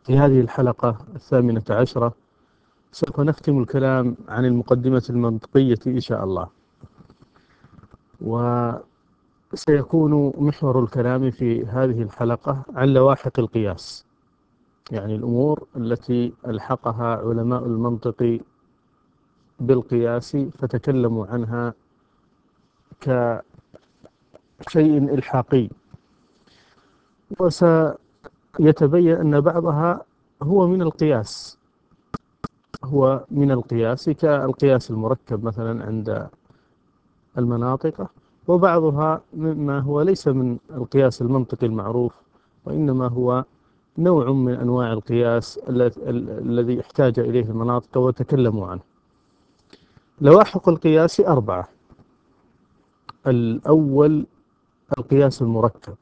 في هذه الحلقة 18 سوف نختم الكلام عن المقدمة المنطقية إن شاء الله، وسيكون محور الكلام في هذه الحلقة عن لواحق القياس، يعني الأمور التي ألحقها علماء المنطق بالقياس فتكلموا عنها كشيء إلحاقي، وسيتبين أن بعضها هو من القياس كالقياس المركب مثلا عند المناطق، وبعضها مما هو ليس من القياس المنطقي المعروف، وإنما هو نوع من أنواع القياس الذي احتاج إليه المناطق وتكلموا عنه. لواحق القياس 4. الأول القياس المركب،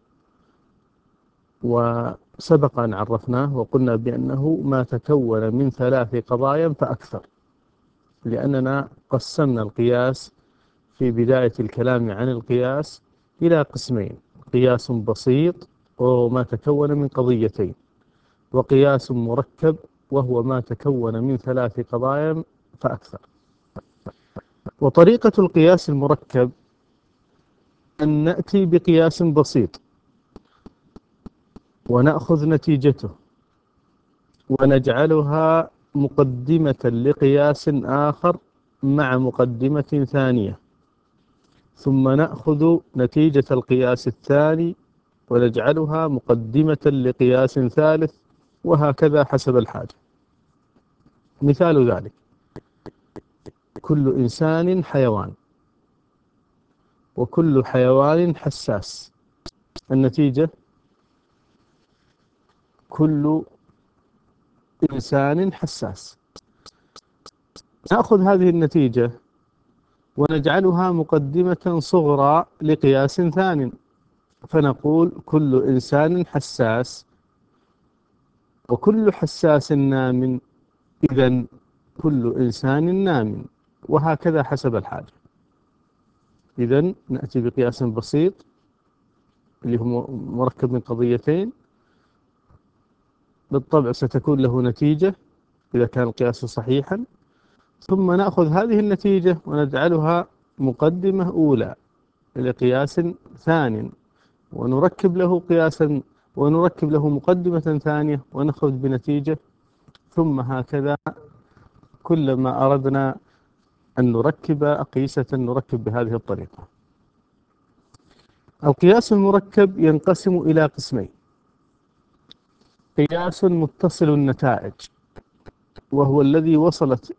وسبق أن عرفناه وقلنا بأنه ما تكون من 3 قضايا فأكثر، لأننا قسمنا القياس في بداية الكلام عن القياس إلى قسمين: قياس بسيط وهو ما تكون من قضيتين، وقياس مركب وهو ما تكون من 3 قضايا فأكثر. وطريقة القياس المركب أن نأتي بقياس بسيط ونأخذ نتيجته ونجعلها مقدمة لقياس آخر مع مقدمة ثانية، ثم نأخذ نتيجة القياس الثاني ونجعلها مقدمة لقياس ثالث، وهكذا حسب الحاجة. مثال ذلك: كل إنسان حيوان، وكل حيوان حساس. النتيجة: كل إنسان حساس. نأخذ هذه النتيجة ونجعلها مقدمة صغرى لقياس ثانٍ، فنقول كل إنسان حساس، وكل حساس نام، إذن كل إنسان نام، وهكذا حسب الحاجة. إذن نأتي بقياس بسيط اللي هو مركب من قضيتين، بالطبع ستكون له نتيجة إذا كان القياس صحيحا، ثم نأخذ هذه النتيجة ونجعلها مقدمة أولى لقياس ثانٍ، ونركب له مقدمة ثانية ونخرج بنتيجة، ثم هكذا كلما أردنا أن نركب أقيسة نركب بهذه الطريقة. القياس المركب ينقسم إلى قسمين: قياس متصل النتائج، وهو الذي وصلت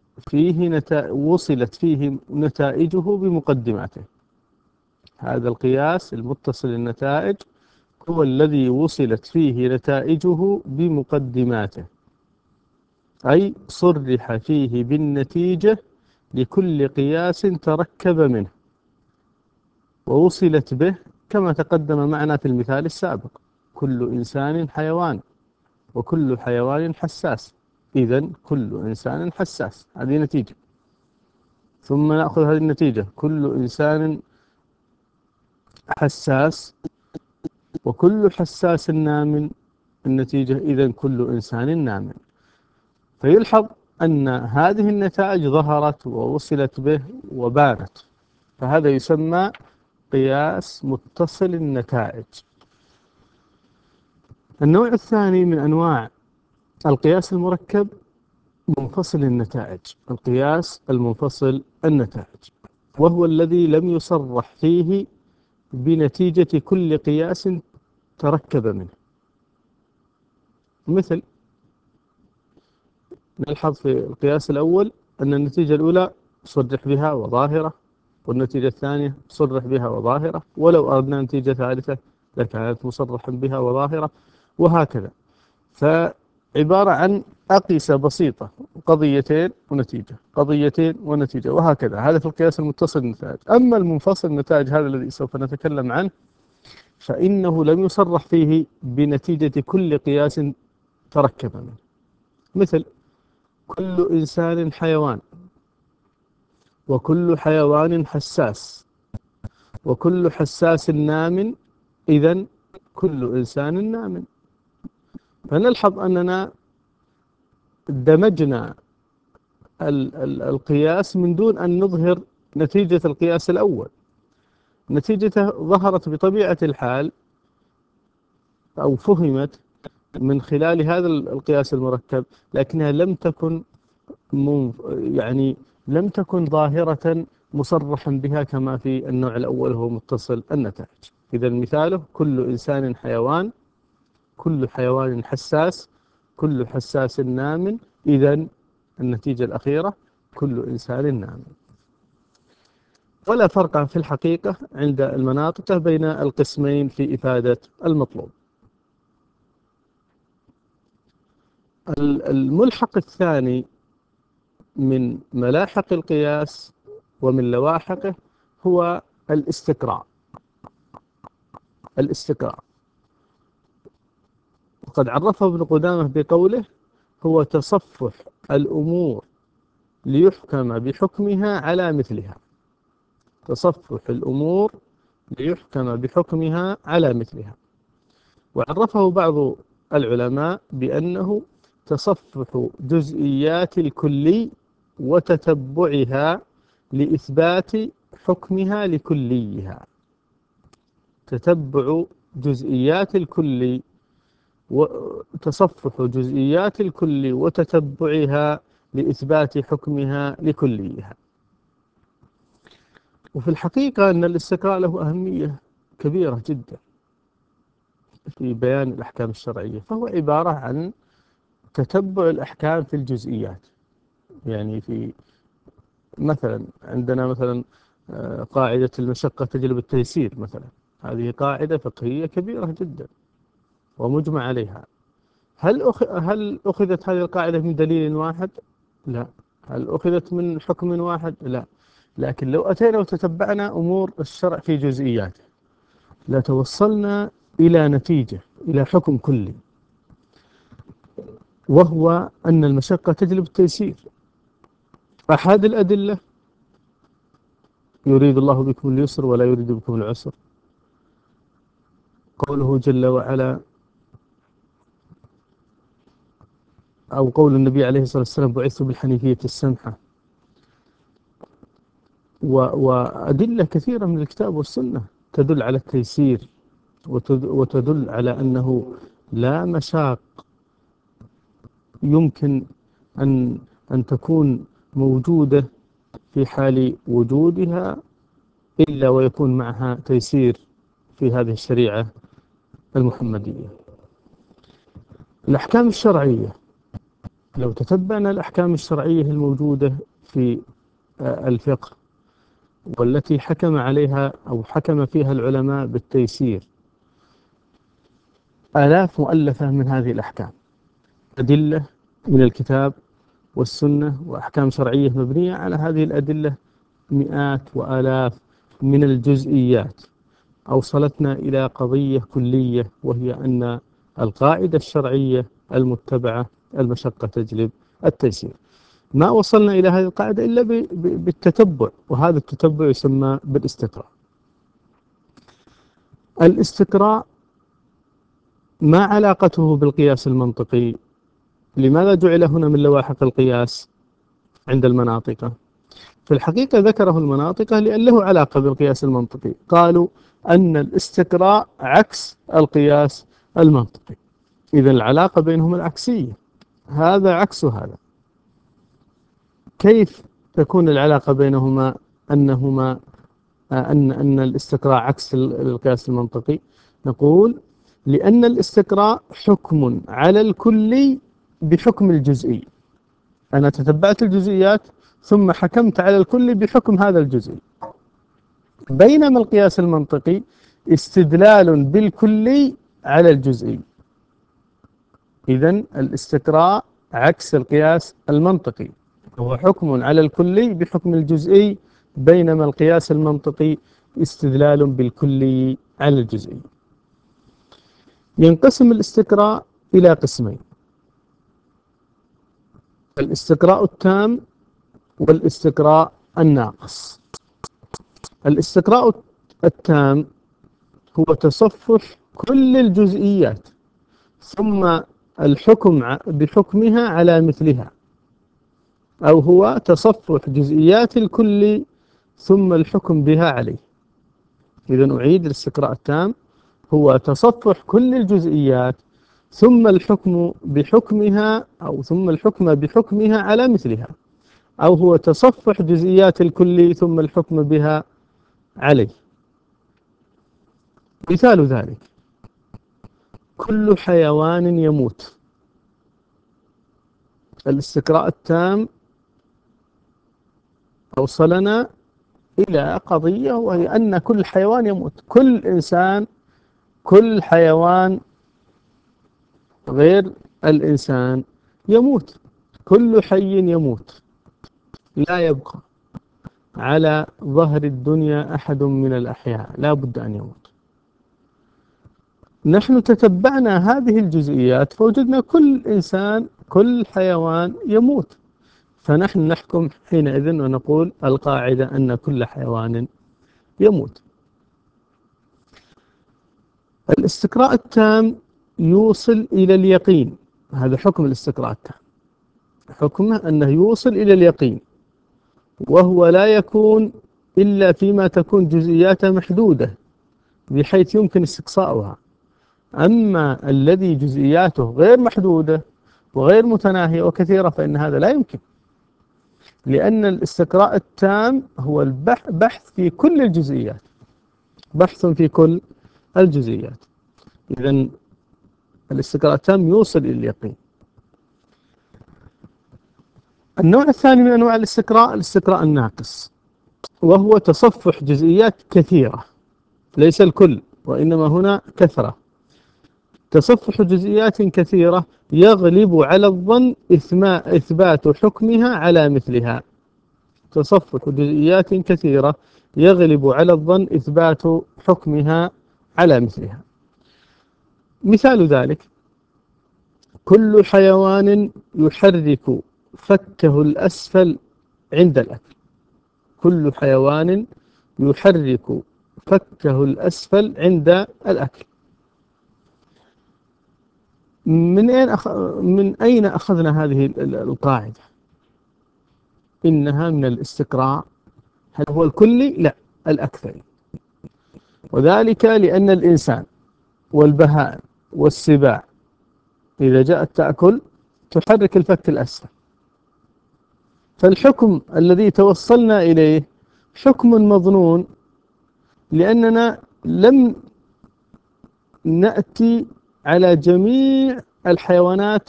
فيه نتائجه بمقدماته. هذا القياس المتصل النتائج هو الذي وصلت فيه نتائجه بمقدماته، أي صرح فيه بالنتيجة لكل قياس تركب منه ووصلت به، كما تقدم معنا في المثال السابق: كل إنسان حيوان، وكل حيوان حساس، إذن كل إنسان حساس. هذه نتيجة. ثم نأخذ هذه النتيجة: كل إنسان حساس، وكل حساس نام، النتيجة إذن كل إنسان نام. فيلحظ أن هذه النتائج ظهرت ووصلت به وبانت، فهذا يسمى قياس متصل النتائج. النوع الثاني من أنواع القياس المركب منفصل النتائج، القياس المنفصل النتائج، وهو الذي لم يصرح فيه بنتيجة كل قياس تركب منه. مثل نلحظ في القياس الأول أن النتيجة الأولى صرح بها وظاهرة، والنتيجة الثانية صرح بها وظاهرة، ولو أردنا نتيجة ثالثة لكانت مصرحا بها وظاهرة، وهكذا. فعبارة عن أقيسة بسيطة: قضيتين ونتيجة، قضيتين ونتيجة، وهكذا. هذا في القياس المتصل النتائج. أما المنفصل النتائج، هذا الذي سوف نتكلم عنه، فإنه لم يصرح فيه بنتيجة كل قياس تركب منه. مثل: كل إنسان حيوان، وكل حيوان حساس، وكل حساس نام، إذن كل إنسان نام. فنلحظ أننا دمجنا القياس من دون أن نظهر نتيجة القياس الأول. نتيجته ظهرت بطبيعة الحال أو فهمت من خلال هذا القياس المركب، لكنها لم تكن يعني لم تكن ظاهرة مصرحا بها كما في النوع الأول هو متصل النتائج. إذا مثاله: كل إنسان حيوان، كل حيوان حساس، كل حساس نام. إذا النتيجة الأخيرة: كل إنسان نام. ولا فرق في الحقيقة عند المناطق بين القسمين في إفادة المطلوب. الملحق الثاني من ملاحق القياس ومن لواحقه هو الاستقراء. الاستقراء وقد عرفه ابن قدامة بقوله: هو تصفح الأمور ليحكم بحكمها على مثلها. تصفح الأمور ليحكم بحكمها على مثلها. وعرفه بعض العلماء بأنه تصفح جزئيات الكلي وتتبعها لإثبات حكمها لكليها. تتبع جزئيات الكل وتصفح جزئيات الكل وتتبعها لإثبات حكمها لكليها. وفي الحقيقة أن الاستقراء له أهمية كبيرة جدا في بيان الأحكام الشرعية، فهو عبارة عن تتبع الأحكام في الجزئيات. يعني في مثلا عندنا مثلا قاعدة المشقة تجلب التيسير مثلا، هذه قاعدة فقهية كبيرة جدا ومجمع عليها. هل أخذت هذه القاعدة من دليل واحد؟ لا. هل أخذت من حكم واحد؟ لا. لكن لو أتينا وتتبعنا أمور الشرع في جزئياته لتوصلنا إلى نتيجة، إلى حكم كلي، وهو أن المشقة تجلب التيسير. أحد الأدلة: يريد الله بكم اليسر ولا يريد بكم العسر. قوله جل وعلا، أو قول النبي عليه الصلاة والسلام: بعثت بالحنيفية السمحة. وأدلة كثيرة من الكتاب والسنة تدل على التيسير، وتدل على أنه لا مشاق يمكن أن تكون موجودة في حال وجودها إلا ويكون معها تيسير في هذه الشريعة المحمدية. الأحكام الشرعية، لو تتبعنا الأحكام الشرعية الموجودة في الفقه والتي حكم عليها أو حكم فيها العلماء بالتيسير، آلاف مؤلفة من هذه الأحكام، أدلة من الكتاب والسنة وأحكام شرعية مبنية على هذه الأدلة، مئات وآلاف من الجزئيات أوصلتنا إلى قضية كلية، وهي أن القاعدة الشرعية المتبعة: المشقة تجلب التيسير. ما وصلنا إلى هذه القاعدة إلا بالتتبع، وهذا التتبع يسمى بالاستقراء. الاستقراء ما علاقته بالقياس المنطقي؟ لماذا جعل هنا من لواحق القياس عند المناطق؟ في الحقيقة ذكره المناطق لأن له علاقة بالقياس المنطقي. قالوا أن الاستقراء عكس القياس المنطقي، إذا العلاقة بينهما العكسية، هذا عكس هذا. كيف تكون العلاقة بينهما أنهما أن الاستقراء عكس القياس المنطقي؟ نقول: لأن الاستقراء حكم على الكلي بحكم الجزئي. أنا تتبعت الجزئيات ثم حكمت على الكل بحكم هذا الجزئي، بينما القياس المنطقي استدلال بالكلي على الجزئي. إذن الاستقراء عكس القياس المنطقي، هو حكم على الكلي بحكم الجزئي، بينما القياس المنطقي استدلال بالكلي على الجزئي. ينقسم الاستقراء إلى قسمين: الاستقراء التام والاستقراء الناقص. الاستقراء التام هو تصفح كل الجزئيات ثم الحكم بحكمها على مثلها، أو هو تصفح جزئيات الكل ثم الحكم بها عليه. إذا أعيد الاستقراء التام: هو تصفح كل الجزئيات ثم الحكم بحكمها، أو ثم الحكم بحكمها على مثلها، أو هو تصفح جزئيات الكل ثم الحكم بها عليه. مثال ذلك: كل حيوان يموت. الاستقراء التام أوصلنا إلى قضية، وهي أن كل حيوان يموت، كل إنسان، كل حيوان غير الإنسان يموت، كل حي يموت، لا يبقى على ظهر الدنيا أحد من الأحياء، لا بد أن يموت. نحن تتبعنا هذه الجزئيات فوجدنا كل إنسان، كل حيوان يموت، فنحن نحكم حينئذ ونقول القاعدة أن كل حيوان يموت. الاستقراء التام يوصل إلى اليقين. هذا حكم الاستقراء التام، حكمه أنه يوصل إلى اليقين، وهو لا يكون إلا فيما تكون جزئياته محدودة بحيث يمكن استقصاؤها. أما الذي جزئياته غير محدودة وغير متناهية وكثيرة فإن هذا لا يمكن، لأن الاستقراء التام هو البحث في كل الجزئيات، بحث في كل الجزئيات. إذن الاستقراء التام يوصل إلى اليقين. النوع الثاني من أنواع الاستقراء، الاستقراء الناقص، وهو تصفح جزئيات كثيرة، ليس الكل وإنما هنا كثرة. تصفح جزئيات كثيرة يغلب على الظن إثبات حكمها على مثلها. تصفح جزئيات كثيرة يغلب على الظن إثبات حكمها على مثلها. مثال ذلك: كل حيوان يحرك فكه الأسفل عند الأكل. كل حيوان يحرك فكه الأسفل عند الأكل. من أين أخذنا هذه القاعدة؟ إنها من الاستقراء. هل هو الكلي؟ لا، الأكثري. وذلك لأن الإنسان والبهائم والسباع إذا جاءت تأكل تحرك الفك الأسفل، فالحكم الذي توصلنا إليه حكم مظنون، لأننا لم نأتي على جميع الحيوانات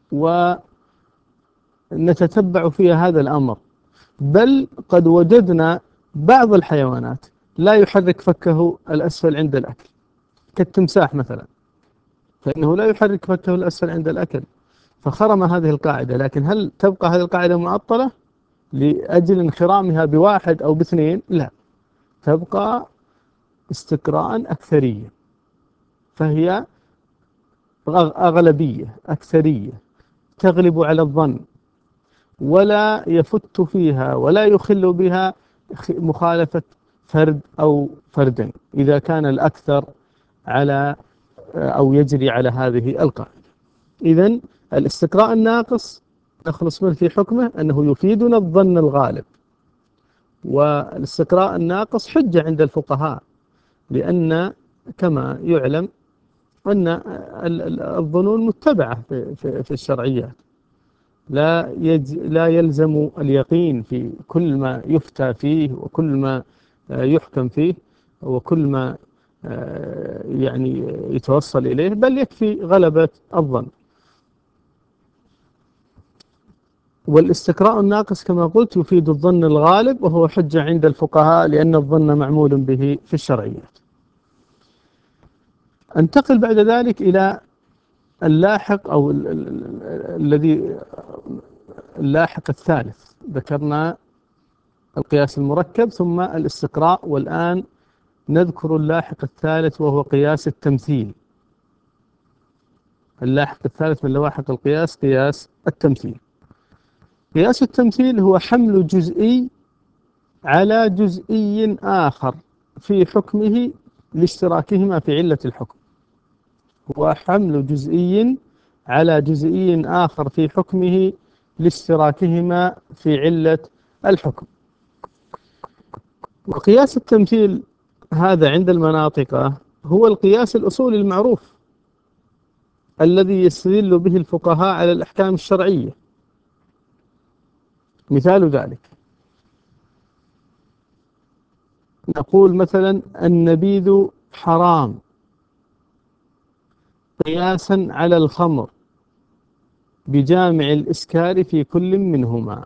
ونتتبع فيها هذا الأمر، بل قد وجدنا بعض الحيوانات لا يحرك فكه الأسفل عند الأكل، كالتمساح مثلا، فإنه لا يحرك فكه الأسفل عند الأكل، فخرم هذه القاعدة. لكن هل تبقى هذه القاعدة معطلة لأجل انخرامها بواحد أو باثنين؟ لا، تبقى استقراء أكثرية، فهي أغلبية أكثرية تغلب على الظن، ولا يفت فيها ولا يخل بها مخالفة فرد أو فردين إذا كان الأكثر على أو يجري على هذه القاعدة. إذن الاستقراء الناقص نخلص منه في حكمه أنه يفيدنا الظن الغالب، والاستقراء الناقص حجة عند الفقهاء، لأن كما يعلم أن الظنون متبعة في الشرعيات، لا يلزم اليقين في كل ما يفتى فيه وكل ما يحكم فيه وكل ما يعني يتوصل إليه، بل يكفي غلبة الظن. والاستقراء الناقص كما قلت يفيد الظن الغالب، وهو حجة عند الفقهاء لأن الظن معمول به في الشرعيات. انتقل بعد ذلك إلى اللاحق أو الذي اللاحق الثالث. ذكرنا القياس المركب ثم الاستقراء، والآن نذكر اللاحق الثالث وهو قياس التمثيل. اللاحق الثالث من لواحق القياس قياس التمثيل. قياس التمثيل هو حمل جزئي على جزئي آخر في حكمه لاشتراكهما في علة الحكم. هو حمل جزئي على جزئي آخر في حكمه لاشتراكهما في علة الحكم. وقياس التمثيل هذا عند المناطق هو القياس الأصولي المعروف الذي يستدل به الفقهاء على الأحكام الشرعية. مثال ذلك نقول مثلا النبيذ حرام قياسا على الخمر بجامع الإسكار في كل منهما.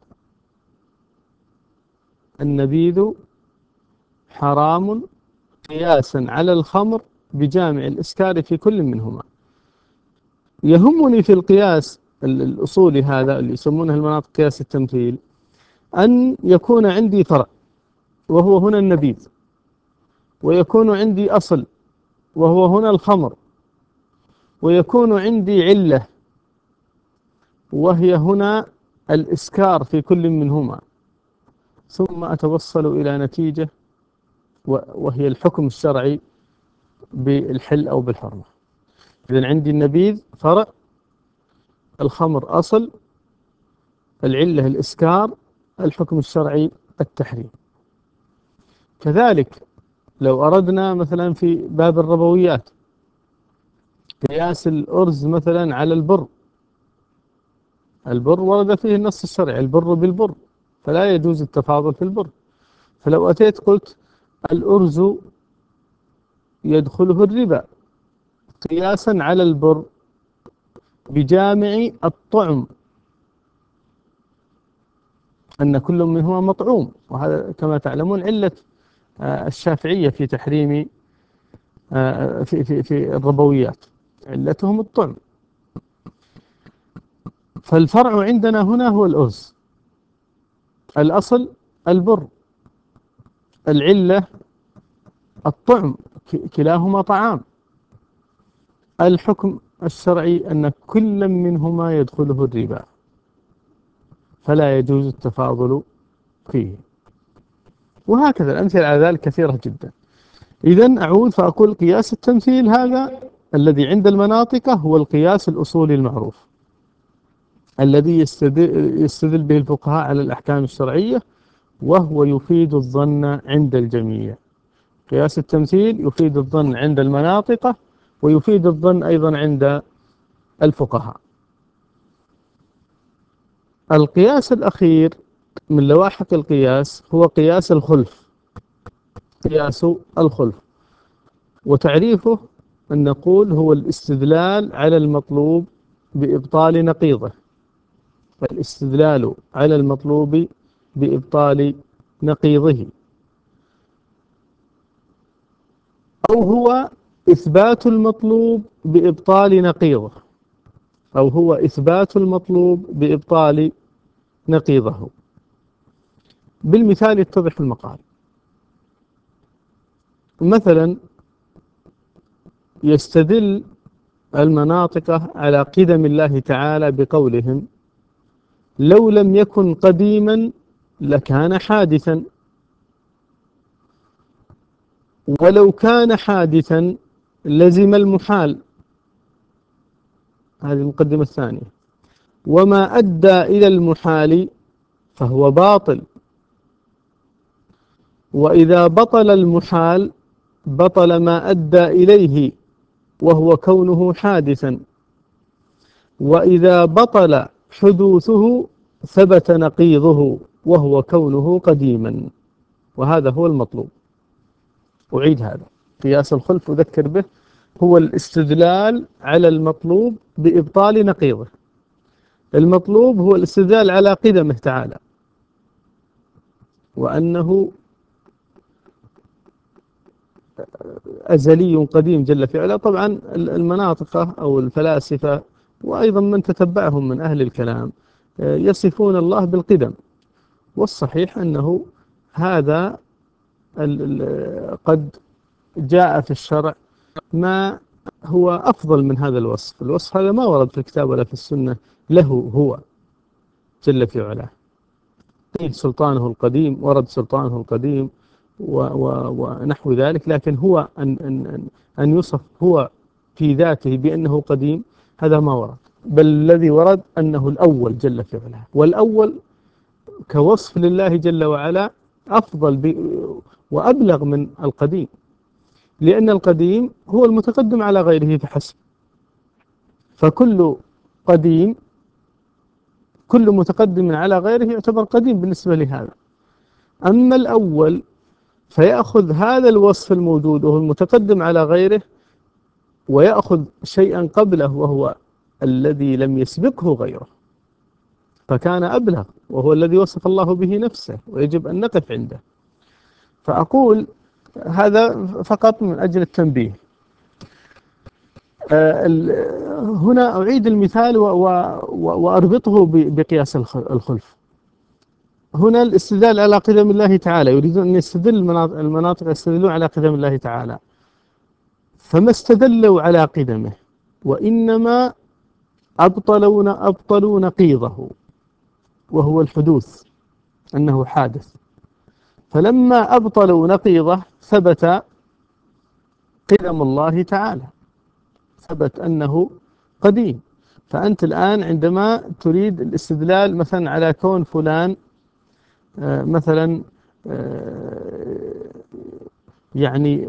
النبيذ حرام قياسا على الخمر بجامع الإسكار في كل منهما. يهمني في القياس الأصولي هذا اللي يسمونه المناطق قياس التمثيل أن يكون عندي فرع وهو هنا النبيذ، ويكون عندي أصل وهو هنا الخمر، ويكون عندي علة وهي هنا الإسكار في كل منهما، ثم أتوصل إلى نتيجة وهي الحكم الشرعي بالحل أو بالحرمة. إذن عندي النبيذ فرع، الخمر أصل، العلة الإسكار، الحكم الشرعي التحريم. كذلك لو أردنا مثلا في باب الربويات قياس الأرز مثلا على البر، البر ورد فيه النص الشرعي البر بالبر، فلا يجوز التفاضل في البر. فلو أتيت قلت الأرز يدخله الربا قياسا على البر بجامع الطعم، أن كل منهما مطعوم، وهذا كما تعلمون علة الشافعية في تحريم في الربويات علتهم الطعم. فالفرع عندنا هنا هو الأرز، الأصل البر، العلة الطعم، كلاهما طعام. الحكم الشرعي أن كل منهما يدخله الربا، فلا يجوز التفاضل فيه. وهكذا الأمثلة على ذلك كثيرة جدا. إذن أعود فأقول قياس التمثيل هذا الذي عند المناطق هو القياس الأصولي المعروف الذي يستدل به الفقهاء على الأحكام الشرعية، وهو يفيد الظن عند الجميع. قياس التمثيل يفيد الظن عند المناطق ويفيد الظن أيضا عند الفقهاء. القياس الأخير من لواحق القياس هو قياس الخلف. قياس الخلف وتعريفه أن نقول هو الاستدلال على المطلوب بإبطال نقيضه. الاستدلال على المطلوب بإبطال نقيضه، أو هو إثبات المطلوب بإبطال نقيضه، أو هو إثبات المطلوب بإبطال نقيضه. بالمثال يتضح المقال. مثلا يستدل المناطق على قدم الله تعالى بقولهم لو لم يكن قديما لكان حادثا، ولو كان حادثا لزم المحال. هذه المقدمة الثانية. وما أدى إلى المحال فهو باطل، وإذا بطل المحال بطل ما أدى إليه وهو كونه حادثا، وإذا بطل حدوثه ثبت نقيضه وهو كونه قديما. وهذا هو المطلوب. أعيد هذا قياس الخلف أذكر به، هو الاستدلال على المطلوب بإبطال نقيضه. المطلوب هو الاستدلال على قدمه تعالى وأنه أزلي قديم جل في علا. طبعا المناطق أو الفلاسفة وأيضا من تتبعهم من أهل الكلام يصفون الله بالقدم، والصحيح أنه هذا قد جاء في الشرع ما هو أفضل من هذا الوصف. الوصف هذا ما ورد في الكتاب ولا في السنة له هو جل في علاه. قيل سلطانه القديم، ورد سلطانه القديم ونحو ذلك، لكن هو أن يوصف هو في ذاته بأنه قديم هذا ما ورد. بل الذي ورد أنه الأول جل في علاه، والأول كوصف لله جل وعلا أفضل وأبلغ من القديم، لأن القديم هو المتقدم على غيره فحسب، فكل قديم، كل متقدم على غيره يعتبر قديم بالنسبة لهذا. أما الأول فيأخذ هذا الوصف الموجود وهو المتقدم على غيره، ويأخذ شيئا قبله وهو الذي لم يسبقه غيره، فكان أبلغ، وهو الذي وصف الله به نفسه، ويجب أن نقف عنده. فأقول هذا فقط من أجل التنبيه. هنا أعيد المثال وأربطه بقياس الخلف. هنا الاستدلال على قدم الله تعالى، يريدون أن يستدل المناطق يستدلون على قدم الله تعالى، فما استدلوا على قدمه، وإنما أبطلوا نقيضه وهو الحدوث، أنه حادث. فلما أبطلوا نقيضه ثبت قدم الله تعالى، ثبت أنه قديم. فأنت الآن عندما تريد الاستدلال مثلا على كون فلان مثلا يعني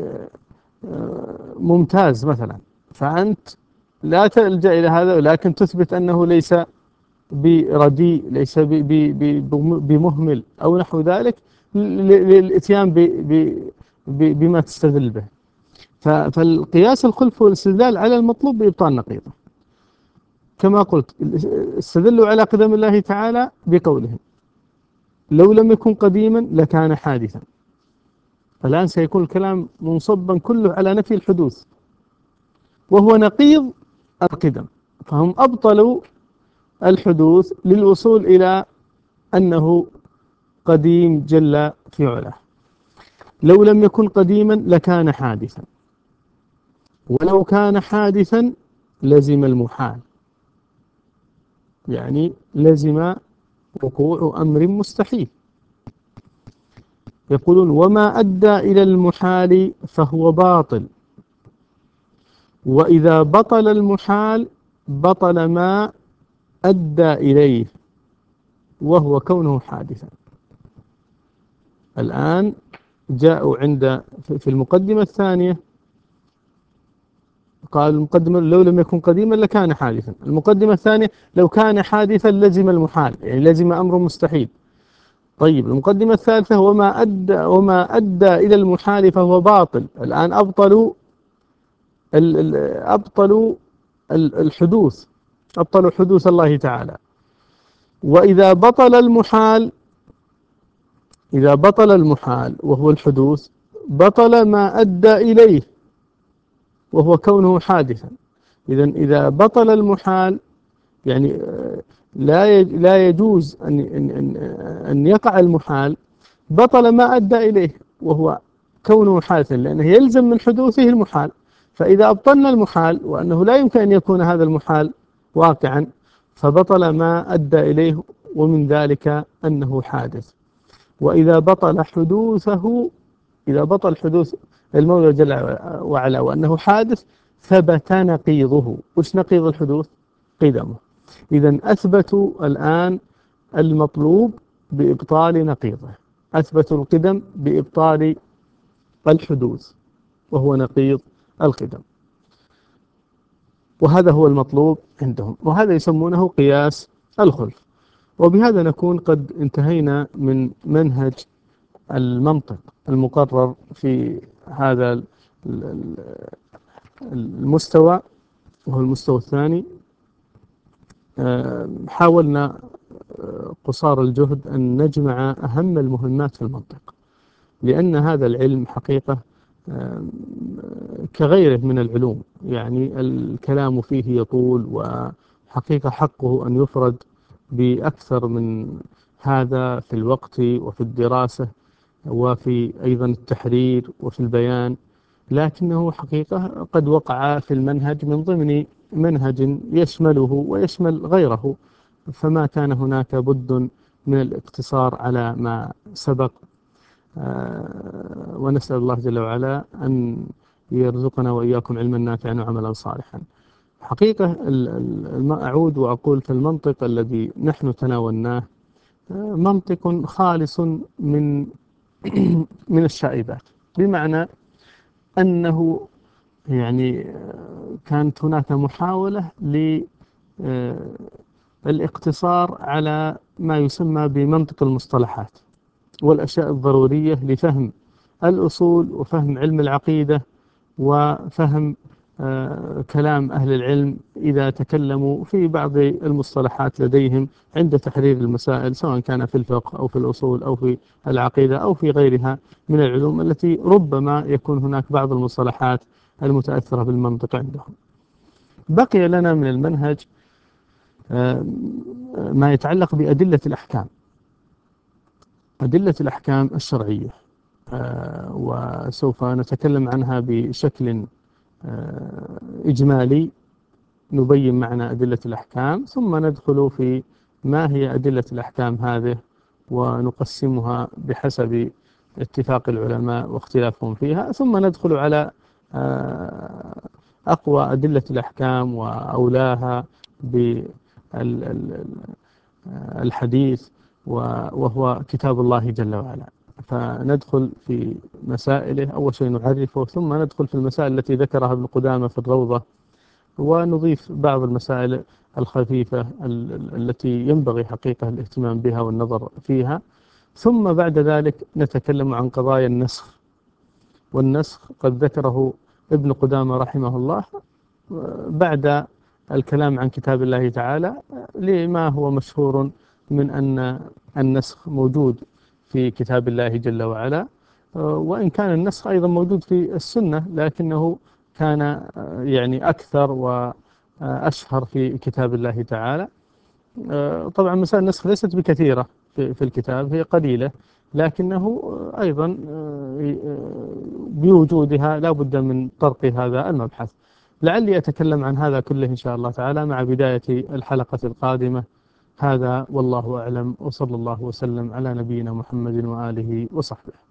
ممتاز مثلا، فأنت لا تلجأ إلى هذا، ولكن تثبت أنه ليس برديء، ليس بمهمل أو نحو ذلك، للإتيان بما تستدل به. فالقياس الخلف والاستدلال على المطلوب بإبطال نقيضه. كما قلت، استدلوا على قدم الله تعالى بقولهم لو لم يكن قديما لكان حادثا. الآن سيكون الكلام منصبا كله على نفي الحدوث، وهو نقيض القدم، فهم أبطلوا الحدوث للوصول إلى أنه قديم جل في علاه. لو لم يكن قديما لكان حادثا، ولو كان حادثا لزم المحال، يعني لزم وقوع أمر مستحيل. يقولون وما أدى إلى المحال فهو باطل، وإذا بطل المحال بطل ما أدى إليه وهو كونه حادثا. الآن جاءوا في المقدمة الثانية، قال المقدمة لو لم يكن قديما لكان حادثا. المقدمة الثانية لو كان حادثا لزم المحال، يعني لزم أمر مستحيل. طيب المقدمة الثالثة وما أدى إلى المحال فهو باطل. الآن أبطلوا الحدوث، أبطلوا حدوث الله تعالى. وإذا بطل المحال، إذا بطل المحال وهو الحدوث بطل ما أدى إليه وهو كونه حادثا. إذا بطل المحال يعني لا يجوز أن يقع المحال، بطل ما أدى إليه وهو كونه حادثا، لأنه يلزم من حدوثه المحال. فإذا أبطلنا المحال وأنه لا يمكن أن يكون هذا المحال واقعا، فبطل ما أدى إليه، ومن ذلك أنه حادث. وإذا بطل حدوثه، إذا بطل حدوث المولى جل وعلا وأنه حادث، ثبت نقيضه. وش نقيض الحدوث؟ قدمه. إذن أثبتوا الآن المطلوب بإبطال نقيضه، أثبتوا القدم بإبطال الحدوث وهو نقيض القدم، وهذا هو المطلوب عندهم، وهذا يسمونه قياس الخلف. وبهذا نكون قد انتهينا من منهج المنطق المقرر في هذا المستوى، وهو المستوى الثاني. حاولنا قصار الجهد أن نجمع أهم المهمات في المنطق، لأن هذا العلم حقيقة كغيره من العلوم، يعني الكلام فيه يطول، وحقيقة حقه أن يفرد بأكثر من هذا في الوقت وفي الدراسة وفي أيضا التحرير وفي البيان، لكنه حقيقة قد وقع في المنهج من ضمن منهج يشمله ويشمل غيره، فما كان هناك بد من الاقتصار على ما سبق. ونسأل الله جل وعلا أن يرزقنا وإياكم علما نافعا وعملا صالحا. حقيقة ما أعود وأقول في المنطق الذي نحن تناولناه منطق خالص من من الشائبات، بمعنى أنه يعني كانت هناك محاولة للاقتصار على ما يسمى بمنطق المصطلحات والأشياء الضرورية لفهم الأصول وفهم علم العقيدة وفهم كلام أهل العلم إذا تكلموا في بعض المصطلحات لديهم عند تحرير المسائل، سواء كان في الفقه أو في الأصول أو في العقيدة أو في غيرها من العلوم التي ربما يكون هناك بعض المصطلحات المتأثرة بالمنطق عندهم. بقي لنا من المنهج آه، ما يتعلق بأدلة الأحكام، أدلة الأحكام الشرعية، وسوف نتكلم عنها بشكل إجمالي، نبين معنى أدلة الأحكام ثم ندخل في ما هي أدلة الأحكام هذه ونقسمها بحسب اتفاق العلماء واختلافهم فيها، ثم ندخل على أقوى أدلة الأحكام وأولاها بالحديث وهو كتاب الله جل وعلا. فندخل في مسائله، أول شيء نعرفه، ثم ندخل في المسائل التي ذكرها ابن قدامة في الروضة، ونضيف بعض المسائل الخفيفة التي ينبغي حقيقة الاهتمام بها والنظر فيها، ثم بعد ذلك نتكلم عن قضايا النسخ. والنسخ قد ذكره ابن قدامة رحمه الله بعد الكلام عن كتاب الله تعالى، لما هو مشهور من أن النسخ موجود في كتاب الله جل وعلا، وإن كان النسخ أيضا موجود في السنة، لكنه كان يعني أكثر وأشهر في كتاب الله تعالى. طبعا مسائل النسخ ليست بكثيرة في الكتاب، هي قليلة، لكنه أيضا بوجودها لا بد من طرق هذا المبحث. لعلي أتكلم عن هذا كله إن شاء الله تعالى مع بداية الحلقة القادمة. هذا والله أعلم، وصلى الله وسلم على نبينا محمد وآله وصحبه.